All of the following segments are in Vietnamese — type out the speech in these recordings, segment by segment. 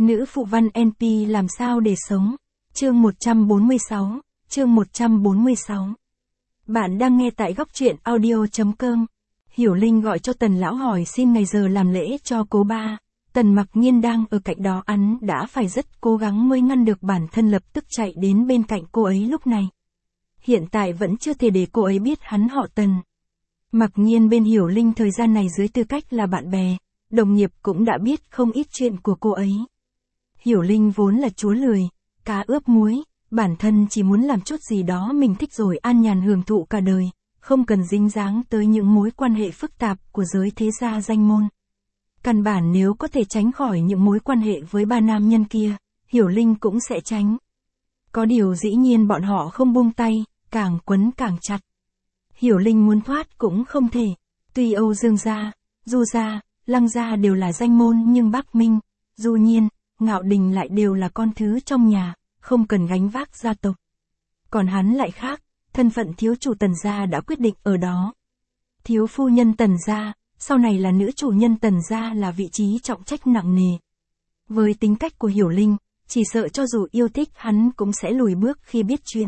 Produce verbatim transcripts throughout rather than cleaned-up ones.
Nữ phụ văn en pê làm sao để sống? Chương một trăm bốn mươi sáu, chương một trăm bốn mươi sáu. Bạn đang nghe tại góc truyện audio chấm com. Hiểu Linh gọi cho Tần lão hỏi xin ngày giờ làm lễ cho cố ba. Tần Mặc Nhiên đang ở cạnh đó, hắn đã phải rất cố gắng mới ngăn được bản thân lập tức chạy đến bên cạnh cô ấy lúc này. Hiện tại vẫn chưa thể để cô ấy biết hắn họ Tần. Mặc Nhiên bên Hiểu Linh thời gian này dưới tư cách là bạn bè, đồng nghiệp cũng đã biết không ít chuyện của cô ấy. Hiểu Linh vốn là chúa lười, cá ướp muối, bản thân chỉ muốn làm chút gì đó mình thích rồi an nhàn hưởng thụ cả đời, không cần dính dáng tới những mối quan hệ phức tạp của giới thế gia danh môn. Căn bản nếu có thể tránh khỏi những mối quan hệ với ba nam nhân kia, Hiểu Linh cũng sẽ tránh. Có điều dĩ nhiên bọn họ không buông tay, càng quấn càng chặt. Hiểu Linh muốn thoát cũng không thể. Tuy Âu Dương gia, Du gia, Lăng gia đều là danh môn nhưng Bắc Minh, Du Nhiên, Ngạo Đình lại đều là con thứ trong nhà, không cần gánh vác gia tộc. Còn hắn lại khác, thân phận thiếu chủ Tần gia đã quyết định ở đó. Thiếu phu nhân Tần gia, sau này là nữ chủ nhân Tần gia là vị trí trọng trách nặng nề. Với tính cách của Hiểu Linh, chỉ sợ cho dù yêu thích hắn cũng sẽ lùi bước khi biết chuyện.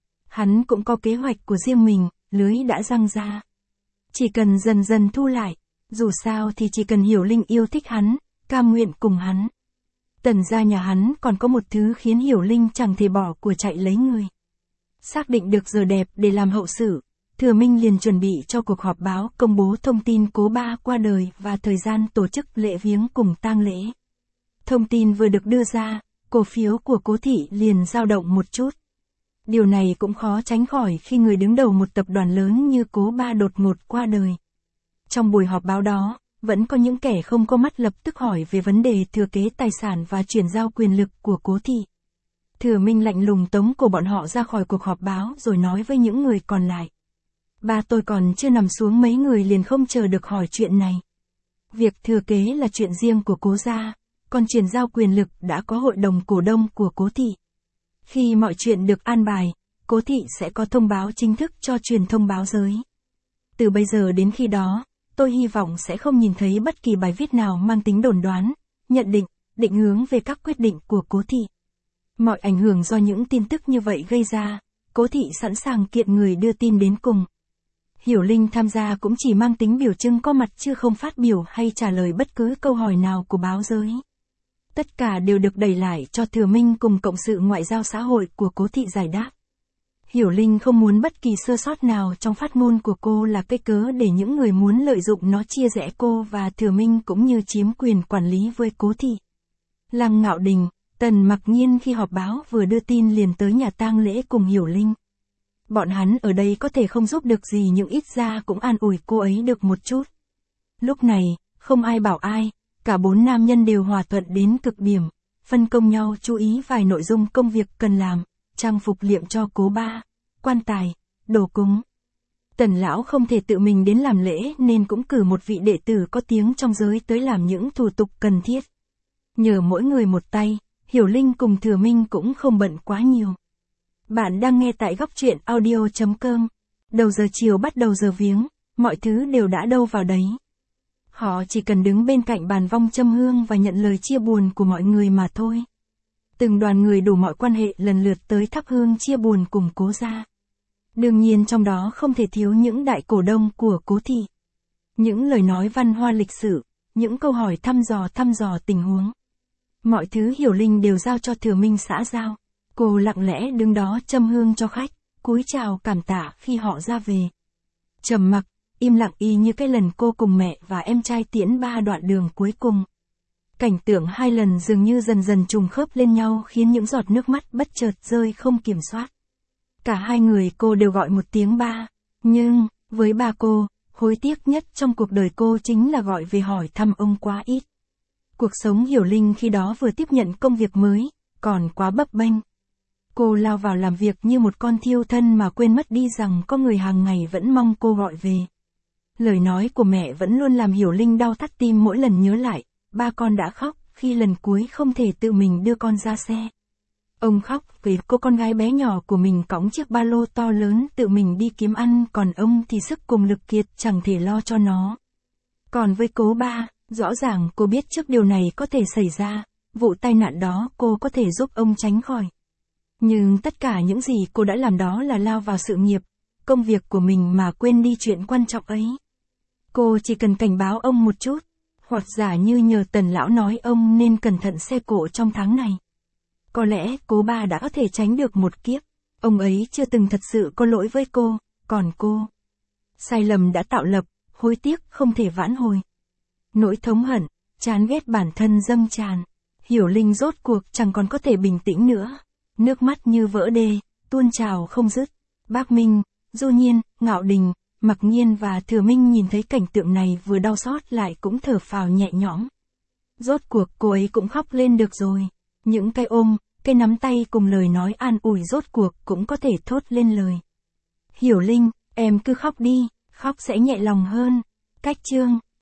Hắn cũng có kế hoạch của riêng mình, lưới đã răng ra. Chỉ cần dần dần thu lại, dù sao thì chỉ cần Hiểu Linh yêu thích hắn, cam nguyện cùng hắn. Tần gia nhà hắn còn có một thứ khiến Hiểu Linh chẳng thể bỏ của chạy lấy người. Xác định được giờ đẹp để làm hậu sự, Thừa Minh liền chuẩn bị cho cuộc họp báo công bố thông tin cố ba qua đời và thời gian tổ chức lễ viếng cùng tang lễ. Thông tin vừa được đưa ra, cổ phiếu của Cố thị liền dao động một chút. Điều này cũng khó tránh khỏi khi người đứng đầu một tập đoàn lớn như Cố ba đột ngột qua đời. Trong buổi họp báo đó, vẫn có những kẻ không có mắt lập tức hỏi về vấn đề thừa kế tài sản và chuyển giao quyền lực của Cố thị. Thừa Minh lạnh lùng tống cổ bọn họ ra khỏi cuộc họp báo rồi nói với những người còn lại. Ba tôi còn chưa nằm xuống mấy người liền không chờ được hỏi chuyện này. Việc thừa kế là chuyện riêng của Cố gia, còn chuyển giao quyền lực đã có hội đồng cổ đông của Cố thị. Khi mọi chuyện được an bài, Cố thị sẽ có thông báo chính thức cho truyền thông báo giới. Từ bây giờ đến khi đó, tôi hy vọng sẽ không nhìn thấy bất kỳ bài viết nào mang tính đồn đoán, nhận định, định hướng về các quyết định của Cố thị. Mọi ảnh hưởng do những tin tức như vậy gây ra, Cố thị sẵn sàng kiện người đưa tin đến cùng. Hiểu Linh tham gia cũng chỉ mang tính biểu trưng có mặt chứ không phát biểu hay trả lời bất cứ câu hỏi nào của báo giới. Tất cả đều được đẩy lại cho Thừa Minh cùng cộng sự ngoại giao xã hội của Cố thị giải đáp. Hiểu Linh không muốn bất kỳ sơ sót nào trong phát ngôn của cô là cái cớ để những người muốn lợi dụng nó chia rẽ cô và Thừa Minh cũng như chiếm quyền quản lý với Cố thị. Lăng Ngạo Đình, Tần Mặc Nhiên khi họp báo vừa đưa tin liền tới nhà tang lễ cùng Hiểu Linh. Bọn hắn ở đây có thể không giúp được gì nhưng ít ra cũng an ủi cô ấy được một chút. Lúc này, không ai bảo ai, cả bốn nam nhân đều hòa thuận đến cực điểm, phân công nhau chú ý vài nội dung công việc cần làm, trang phục liệm cho cố ba, quan tài, đồ cúng. Tần lão không thể tự mình đến làm lễ nên cũng cử một vị đệ tử có tiếng trong giới tới làm những thủ tục cần thiết. Nhờ mỗi người một tay, Hiểu Linh cùng Thừa Minh cũng không bận quá nhiều. Bạn đang nghe tại góc truyện audio chấm com. Đầu giờ chiều bắt đầu giờ viếng, mọi thứ đều đã đâu vào đấy. Họ chỉ cần đứng bên cạnh bàn vong châm hương và nhận lời chia buồn của mọi người mà thôi. Từng đoàn người đủ mọi quan hệ lần lượt tới thắp hương chia buồn cùng Cố gia. Đương nhiên trong đó không thể thiếu những đại cổ đông của Cố thị. Những lời nói văn hoa lịch sử, những câu hỏi thăm dò thăm dò tình huống. Mọi thứ Hiểu Linh đều giao cho Thừa Minh xã giao. Cô lặng lẽ đứng đó châm hương cho khách, cúi chào cảm tạ khi họ ra về. Trầm mặc, im lặng y như cái lần cô cùng mẹ và em trai tiễn ba đoạn đường cuối cùng. Cảnh tượng hai lần dường như dần dần trùng khớp lên nhau khiến những giọt nước mắt bất chợt rơi không kiểm soát. Cả hai người cô đều gọi một tiếng ba, nhưng, với ba cô, hối tiếc nhất trong cuộc đời cô chính là gọi về hỏi thăm ông quá ít. Cuộc sống Hiểu Linh khi đó vừa tiếp nhận công việc mới, còn quá bấp bênh. Cô lao vào làm việc như một con thiêu thân mà quên mất đi rằng có người hàng ngày vẫn mong cô gọi về. Lời nói của mẹ vẫn luôn làm Hiểu Linh đau thắt tim mỗi lần nhớ lại, ba con đã khóc khi lần cuối không thể tự mình đưa con ra xe. Ông khóc vì cô con gái bé nhỏ của mình cõng chiếc ba lô to lớn tự mình đi kiếm ăn, còn ông thì sức cùng lực kiệt chẳng thể lo cho nó. Còn với Cố ba, rõ ràng cô biết trước điều này có thể xảy ra, Vụ tai nạn đó cô có thể giúp ông tránh khỏi. Nhưng tất cả những gì cô đã làm đó là lao vào sự nghiệp, công việc của mình mà quên đi chuyện quan trọng ấy. Cô chỉ cần cảnh báo ông một chút, hoặc giả như nhờ Tần lão nói ông nên cẩn thận xe cộ trong tháng này. Có lẽ cố ba đã có thể tránh được một kiếp. Ông ấy chưa từng thật sự có lỗi với cô, còn cô. Sai lầm đã tạo lập, hối tiếc không thể vãn hồi. Nỗi thống hận, chán ghét bản thân dâng tràn. Hiểu Linh rốt cuộc chẳng còn có thể bình tĩnh nữa. Nước mắt như vỡ đê, tuôn trào không dứt. Bác Minh, Du Nhiên, Ngạo Đình, Mặc Nhiên và Thừa Minh nhìn thấy cảnh tượng này vừa đau xót lại cũng thở phào nhẹ nhõm. Rốt cuộc cô ấy cũng khóc lên được rồi. Những cái ôm, cái nắm tay cùng lời nói an ủi rốt cuộc cũng có thể thốt lên lời. Hiểu Linh, em cứ khóc đi, khóc sẽ nhẹ lòng hơn. Cách chương